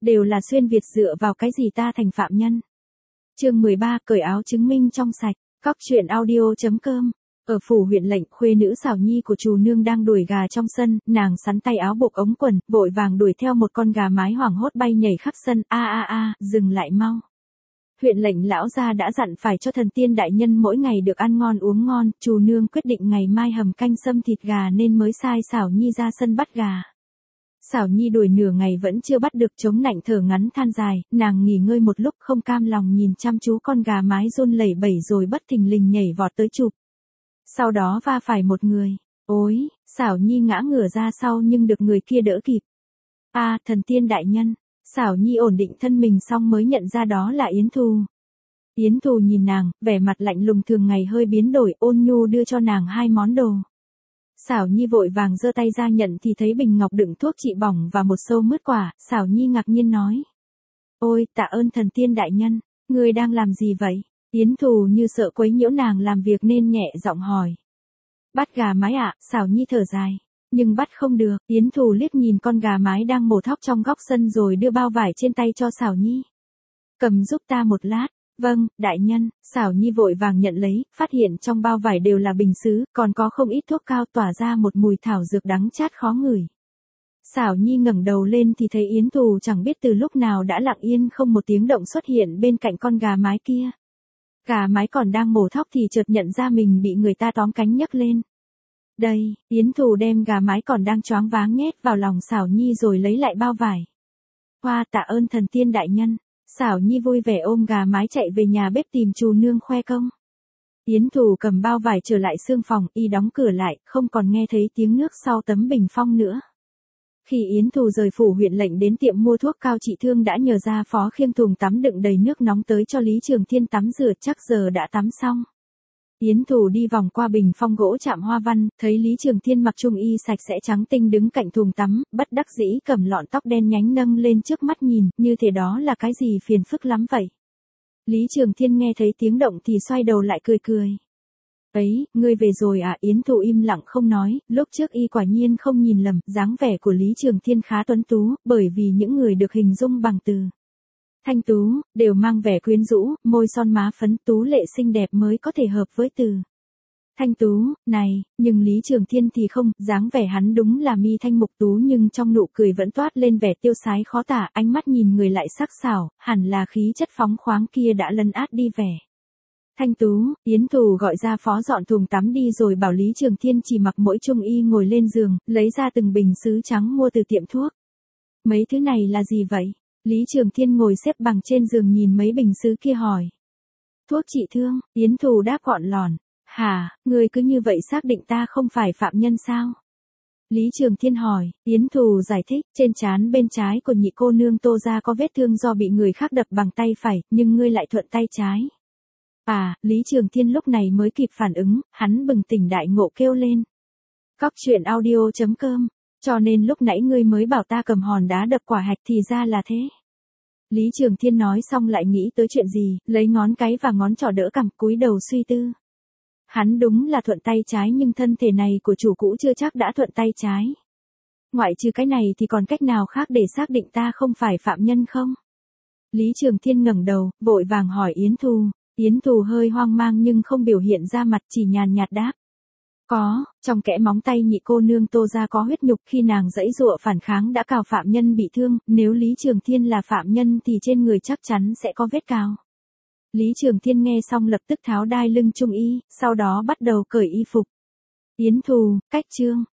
Đều là xuyên Việt dựa vào cái gì ta thành phạm nhân. Chương 13 cởi áo chứng minh trong sạch. Cóc truyện audio.com. Ở phủ huyện lệnh, khuê nữ Xảo Nhi của Trù nương đang đuổi gà trong sân, nàng sắn tay áo buộc ống quần, vội vàng đuổi theo một con gà mái hoảng hốt bay nhảy khắp sân, dừng lại mau. Huyện lệnh lão gia đã dặn phải cho thần tiên đại nhân mỗi ngày được ăn ngon uống ngon, Trù nương quyết định ngày mai hầm canh sâm thịt gà nên mới sai Xảo Nhi ra sân bắt gà. Xảo Nhi đuổi nửa ngày vẫn chưa bắt được, chống nạnh thở ngắn than dài, nàng nghỉ ngơi một lúc không cam lòng nhìn chăm chú con gà mái run lẩy bẩy rồi bất thình lình nhảy vọt tới chụp. Sau đó va phải một người. Ôi, Xảo Nhi ngã ngửa ra sau nhưng được người kia đỡ kịp. Thần tiên đại nhân. Xảo Nhi ổn định thân mình xong mới nhận ra đó là Yến Thù. Yến Thù nhìn nàng, vẻ mặt lạnh lùng thường ngày hơi biến đổi, ôn nhu đưa cho nàng 2 món đồ. Xảo Nhi vội vàng giơ tay ra nhận thì thấy bình ngọc đựng thuốc trị bỏng và một xâu mứt quả, Xảo Nhi ngạc nhiên nói. Ôi, tạ ơn thần tiên đại nhân, ngươi đang làm gì vậy? Yến Thù như sợ quấy nhiễu nàng làm việc nên nhẹ giọng hỏi. Bắt gà mái ạ, Xảo Nhi thở dài. Nhưng bắt không được, Yến Thù liếc nhìn con gà mái đang mổ thóc trong góc sân rồi đưa bao vải trên tay cho Xảo Nhi. Cầm giúp ta một lát. Vâng, đại nhân. Xảo Nhi vội vàng nhận lấy, phát hiện trong bao vải đều là bình sứ, còn có không ít thuốc cao tỏa ra một mùi thảo dược đắng chát khó ngửi. Xảo Nhi ngẩng đầu lên thì thấy Yến Thù chẳng biết từ lúc nào đã lặng yên không một tiếng động xuất hiện bên cạnh con gà mái kia. Gà mái còn đang mổ thóc thì chợt nhận ra mình bị người ta tóm cánh nhấc lên. Đây, Yến Thù đem gà mái còn đang choáng váng nhét vào lòng Xảo Nhi rồi lấy lại bao vải. Hoa, tạ ơn thần tiên đại nhân. Xảo Nhi vui vẻ ôm gà mái chạy về nhà bếp tìm Trù nương khoe công. Yến Thù cầm bao vải trở lại xương phòng, y đóng cửa lại, không còn nghe thấy tiếng nước sau tấm bình phong nữa. Khi Yến Thù rời phủ huyện lệnh đến tiệm mua thuốc cao trị thương đã nhờ ra phó khiêng thùng tắm đựng đầy nước nóng tới cho Lý Trường Thiên tắm rửa, chắc giờ đã tắm xong. Yến Thù đi vòng qua bình phong gỗ chạm hoa văn, thấy Lý Trường Thiên mặc trung y sạch sẽ trắng tinh đứng cạnh thùng tắm, bất đắc dĩ cầm lọn tóc đen nhánh nâng lên trước mắt nhìn, như thế đó là cái gì phiền phức lắm vậy. Lý Trường Thiên nghe thấy tiếng động thì xoay đầu lại cười cười. Ấy, ngươi về rồi à? Yến Thù im lặng không nói, lúc trước y quả nhiên không nhìn lầm, dáng vẻ của Lý Trường Thiên khá tuấn tú, bởi vì những người được hình dung bằng từ thanh tú, đều mang vẻ quyến rũ, môi son má phấn tú lệ xinh đẹp mới có thể hợp với từ thanh tú, này, nhưng Lý Trường Thiên thì không, dáng vẻ hắn đúng là mi thanh mục tú nhưng trong nụ cười vẫn toát lên vẻ tiêu sái khó tả, ánh mắt nhìn người lại sắc sảo, hẳn là khí chất phóng khoáng kia đã lấn át đi vẻ thanh tú. Yến Thù gọi ra phó dọn thùng tắm đi rồi bảo Lý Trường Thiên chỉ mặc mỗi trung y ngồi lên giường, lấy ra từng bình sứ trắng mua từ tiệm thuốc. Mấy thứ này là gì vậy? Lý Trường Thiên ngồi xếp bằng trên giường nhìn mấy bình sứ kia hỏi. Thuốc trị thương, Yến Thù đáp gọn lỏn. Hả, ngươi cứ như vậy xác định ta không phải phạm nhân sao? Lý Trường Thiên hỏi, Yến Thù giải thích, trên trán bên trái của nhị cô nương Tô gia có vết thương do bị người khác đập bằng tay phải, nhưng ngươi lại thuận tay trái. Lý Trường Thiên lúc này mới kịp phản ứng, hắn bừng tỉnh đại ngộ kêu lên. Cóc truyện audio.com. Cho nên lúc nãy ngươi mới bảo ta cầm hòn đá đập quả hạch thì ra là thế. Lý Trường Thiên nói xong lại nghĩ tới chuyện gì, lấy ngón cái và ngón trỏ đỡ cằm cúi đầu suy tư. Hắn đúng là thuận tay trái nhưng thân thể này của chủ cũ chưa chắc đã thuận tay trái. Ngoại trừ cái này thì còn cách nào khác để xác định ta không phải phạm nhân không? Lý Trường Thiên ngẩng đầu, vội vàng hỏi Yến Thù. Yến Thù hơi hoang mang nhưng không biểu hiện ra mặt, chỉ nhàn nhạt đáp. Có, trong kẽ móng tay nhị cô nương Tô gia có huyết nhục, khi nàng giãy giụa phản kháng đã cào phạm nhân bị thương, nếu Lý Trường Thiên là phạm nhân thì trên người chắc chắn sẽ có vết cào. Lý Trường Thiên nghe xong lập tức tháo đai lưng trung y, sau đó bắt đầu cởi y phục. Yến Thù, cách chương.